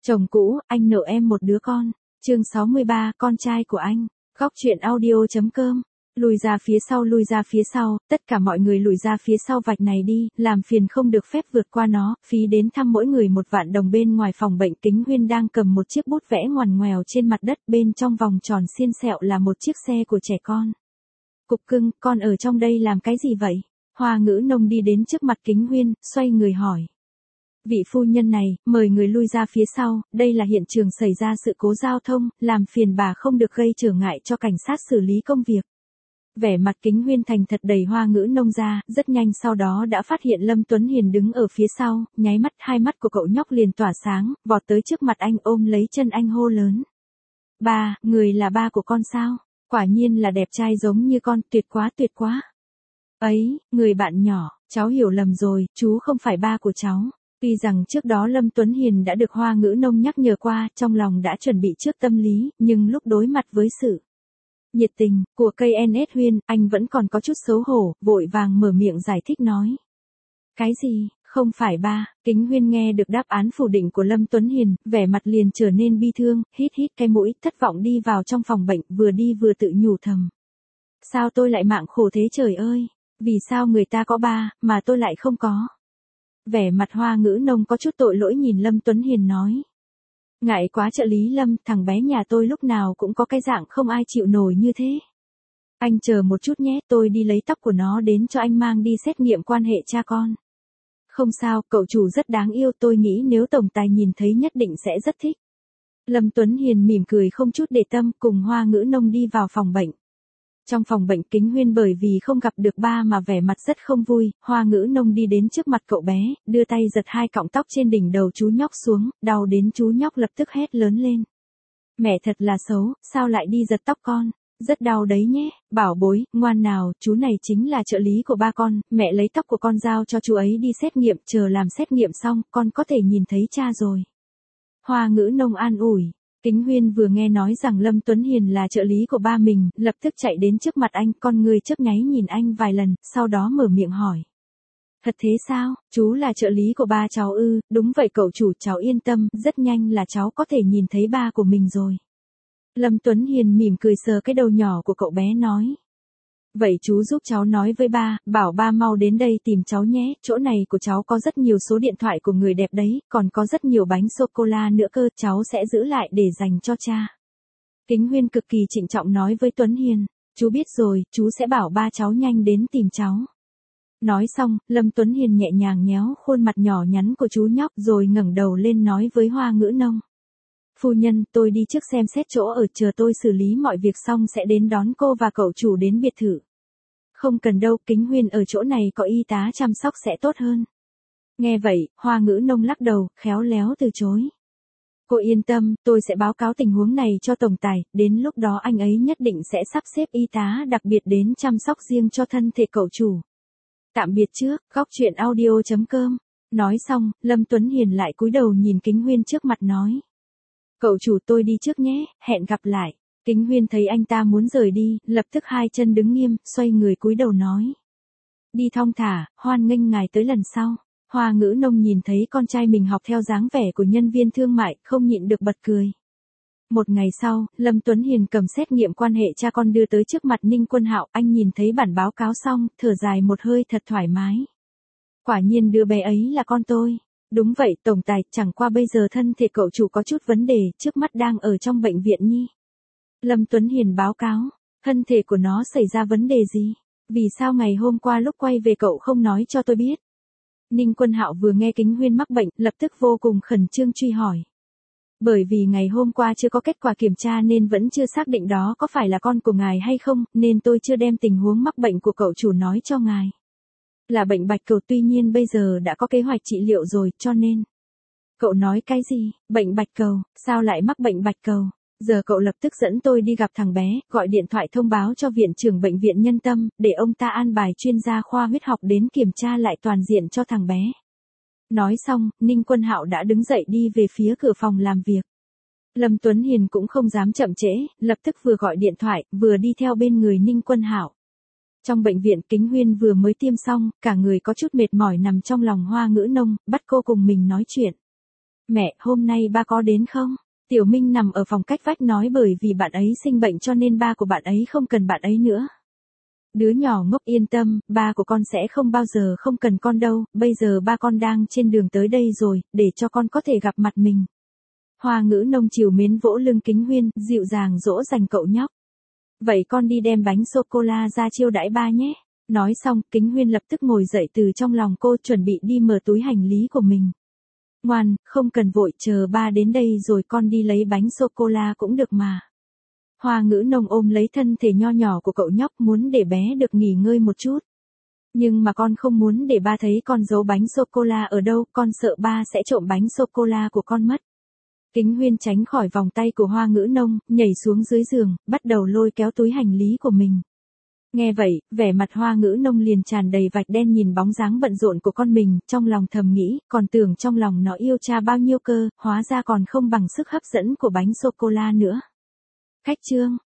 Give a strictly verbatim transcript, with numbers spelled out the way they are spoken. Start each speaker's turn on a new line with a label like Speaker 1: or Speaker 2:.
Speaker 1: Chồng cũ, anh nợ em một đứa con. Chương sáu mươi ba, con trai của anh. Góc truyện audio.com. Lùi ra phía sau, lùi ra phía sau, tất cả mọi người lùi ra phía sau vạch này đi, làm phiền không được phép vượt qua nó, phí đến thăm mỗi người một vạn đồng. Bên ngoài phòng bệnh, Kính Huyên đang cầm một chiếc bút vẽ ngoằn ngoèo trên mặt đất, bên trong vòng tròn xiên xẹo là một chiếc xe của trẻ con. Cục cưng, con ở trong đây làm cái gì vậy? Hoa Ngữ Nông đi đến trước mặt Kính Huyên, xoay người hỏi. Vị phu nhân này, mời người lui ra phía sau, đây là hiện trường xảy ra sự cố giao thông, làm phiền bà không được gây trở ngại cho cảnh sát xử lý công việc. Vẻ mặt Kính Huyên thành thật đẩy Hoa Ngữ Nông ra, rất nhanh sau đó đã phát hiện Lâm Tuấn Hiền đứng ở phía sau, nháy mắt hai mắt của cậu nhóc liền tỏa sáng, vọt tới trước mặt anh ôm lấy chân anh hô lớn. Ba, người là ba của con sao? Quả nhiên là đẹp trai giống như con, tuyệt quá tuyệt quá. Ấy, người bạn nhỏ, cháu hiểu lầm rồi, chú không phải ba của cháu. Tuy rằng trước đó Lâm Tuấn Hiền đã được Hoa Ngữ Nông nhắc nhở qua, trong lòng đã chuẩn bị trước tâm lý, nhưng lúc đối mặt với sự nhiệt tình của cây en ét Huyên, anh vẫn còn có chút xấu hổ, vội vàng mở miệng giải thích nói. Cái gì, không phải ba? Kính Huyên nghe được đáp án phủ định của Lâm Tuấn Hiền, vẻ mặt liền trở nên bi thương, hít hít cái mũi, thất vọng đi vào trong phòng bệnh, vừa đi vừa tự nhủ thầm. Sao tôi lại mạng khổ thế trời ơi? Vì sao người ta có ba, mà tôi lại không có? Vẻ mặt Hoa Ngữ Nông có chút tội lỗi nhìn Lâm Tuấn Hiền nói. Ngại quá trợ lý Lâm, thằng bé nhà tôi lúc nào cũng có cái dạng không ai chịu nổi như thế. Anh chờ một chút nhé, tôi đi lấy tóc của nó đến cho anh mang đi xét nghiệm quan hệ cha con. Không sao, cậu chủ rất đáng yêu, tôi nghĩ nếu tổng tài nhìn thấy nhất định sẽ rất thích. Lâm Tuấn Hiền mỉm cười không chút để tâm, cùng Hoa Ngữ Nông đi vào phòng bệnh. Trong phòng bệnh, Kính Huyên bởi vì không gặp được ba mà vẻ mặt rất không vui, Hoa Ngữ Nông đi đến trước mặt cậu bé, đưa tay giật hai cọng tóc trên đỉnh đầu chú nhóc xuống, đau đến chú nhóc lập tức hét lớn lên. Mẹ thật là xấu, sao lại đi giật tóc con? Rất đau đấy nhé, bảo bối, ngoan nào, chú này chính là trợ lý của ba con, mẹ lấy tóc của con giao cho chú ấy đi xét nghiệm, chờ làm xét nghiệm xong, con có thể nhìn thấy cha rồi. Hoa Ngữ Nông an ủi. Kính Huyên vừa nghe nói rằng Lâm Tuấn Hiền là trợ lý của ba mình, lập tức chạy đến trước mặt anh, con người chớp nháy nhìn anh vài lần, sau đó mở miệng hỏi. Thật thế sao, chú là trợ lý của ba cháu ư? Đúng vậy cậu chủ, cháu yên tâm, rất nhanh là cháu có thể nhìn thấy ba của mình rồi. Lâm Tuấn Hiền mỉm cười sờ cái đầu nhỏ của cậu bé nói. Vậy chú giúp cháu nói với ba, bảo ba mau đến đây tìm cháu nhé, chỗ này của cháu có rất nhiều số điện thoại của người đẹp đấy, còn có rất nhiều bánh sô-cô-la nữa cơ, cháu sẽ giữ lại để dành cho cha. Kính Huyên cực kỳ trịnh trọng nói với Tuấn Hiền, chú biết rồi, chú sẽ bảo ba cháu nhanh đến tìm cháu. Nói xong, Lâm Tuấn Hiền nhẹ nhàng nhéo khuôn mặt nhỏ nhắn của chú nhóc rồi ngẩng đầu lên nói với Hoa Ngữ Nông. Phu nhân, tôi đi trước xem xét chỗ ở, chờ tôi xử lý mọi việc xong sẽ đến đón cô và cậu chủ đến biệt thự. Không cần đâu, Kính Huyên ở chỗ này có y tá chăm sóc sẽ tốt hơn. Nghe vậy, Hoa Ngữ Nông lắc đầu, khéo léo từ chối. Cô yên tâm, tôi sẽ báo cáo tình huống này cho tổng tài, đến lúc đó anh ấy nhất định sẽ sắp xếp y tá đặc biệt đến chăm sóc riêng cho thân thể cậu chủ. Tạm biệt trước, góc truyện audio.com. Nói xong, Lâm Tuấn Hiền lại cúi đầu nhìn Kính Huyên trước mặt nói. Cậu chủ tôi đi trước nhé, hẹn gặp lại. Kính Huyên thấy anh ta muốn rời đi, lập tức hai chân đứng nghiêm, xoay người cúi đầu nói. Đi thong thả, hoan nghênh ngài tới lần sau. Hoa Ngữ Nông nhìn thấy con trai mình học theo dáng vẻ của nhân viên thương mại, không nhịn được bật cười. Một ngày sau, Lâm Tuấn Hiền cầm xét nghiệm quan hệ cha con đưa tới trước mặt Ninh Quân Hạo, anh nhìn thấy bản báo cáo xong, thở dài một hơi thật thoải mái. Quả nhiên đứa bé ấy là con tôi. Đúng vậy, tổng tài, chẳng qua bây giờ thân thể cậu chủ có chút vấn đề, trước mắt đang ở trong bệnh viện nhi. Lâm Tuấn Hiền báo cáo, thân thể của nó xảy ra vấn đề gì? Vì sao ngày hôm qua lúc quay về cậu không nói cho tôi biết? Ninh Quân Hạo vừa nghe Kính Huyên mắc bệnh, lập tức vô cùng khẩn trương truy hỏi. Bởi vì ngày hôm qua chưa có kết quả kiểm tra nên vẫn chưa xác định đó có phải là con của ngài hay không, nên tôi chưa đem tình huống mắc bệnh của cậu chủ nói cho ngài. Là bệnh bạch cầu, tuy nhiên bây giờ đã có kế hoạch trị liệu rồi, cho nên. Cậu nói cái gì? Bệnh bạch cầu, sao lại mắc bệnh bạch cầu? Giờ cậu lập tức dẫn tôi đi gặp thằng bé, gọi điện thoại thông báo cho viện trưởng bệnh viện Nhân Tâm, để ông ta an bài chuyên gia khoa huyết học đến kiểm tra lại toàn diện cho thằng bé. Nói xong, Ninh Quân Hạo đã đứng dậy đi về phía cửa phòng làm việc. Lâm Tuấn Hiền cũng không dám chậm trễ, lập tức vừa gọi điện thoại, vừa đi theo bên người Ninh Quân Hạo. Trong bệnh viện, Kính Huyên vừa mới tiêm xong, cả người có chút mệt mỏi nằm trong lòng Hoa Ngữ Nông, bắt cô cùng mình nói chuyện. Mẹ, hôm nay ba có đến không? Tiểu Minh nằm ở phòng cách vách nói bởi vì bạn ấy sinh bệnh cho nên ba của bạn ấy không cần bạn ấy nữa. Đứa nhỏ ngốc yên tâm, ba của con sẽ không bao giờ không cần con đâu, bây giờ ba con đang trên đường tới đây rồi, để cho con có thể gặp mặt mình. Hoa Ngữ Nông chiều mến vỗ lưng Kính Huyên, dịu dàng dỗ dành cậu nhóc. Vậy con đi đem bánh sô-cô-la ra chiêu đãi ba nhé. Nói xong, Kính Huyên lập tức ngồi dậy từ trong lòng cô chuẩn bị đi mở túi hành lý của mình. Ngoan, không cần vội, chờ ba đến đây rồi con đi lấy bánh sô-cô-la cũng được mà. Hoa Ngữ Nông ôm lấy thân thể nho nhỏ của cậu nhóc muốn để bé được nghỉ ngơi một chút. Nhưng mà con không muốn để ba thấy con giấu bánh sô-cô-la ở đâu, con sợ ba sẽ trộm bánh sô-cô-la của con mất. Kính Huyên tránh khỏi vòng tay của Hoa Ngữ Nông, nhảy xuống dưới giường, bắt đầu lôi kéo túi hành lý của mình. Nghe vậy, vẻ mặt Hoa Ngữ Nông liền tràn đầy vạch đen nhìn bóng dáng bận rộn của con mình, trong lòng thầm nghĩ, còn tưởng trong lòng nó yêu cha bao nhiêu cơ, hóa ra còn không bằng sức hấp dẫn của bánh sô-cô-la nữa. Khách trương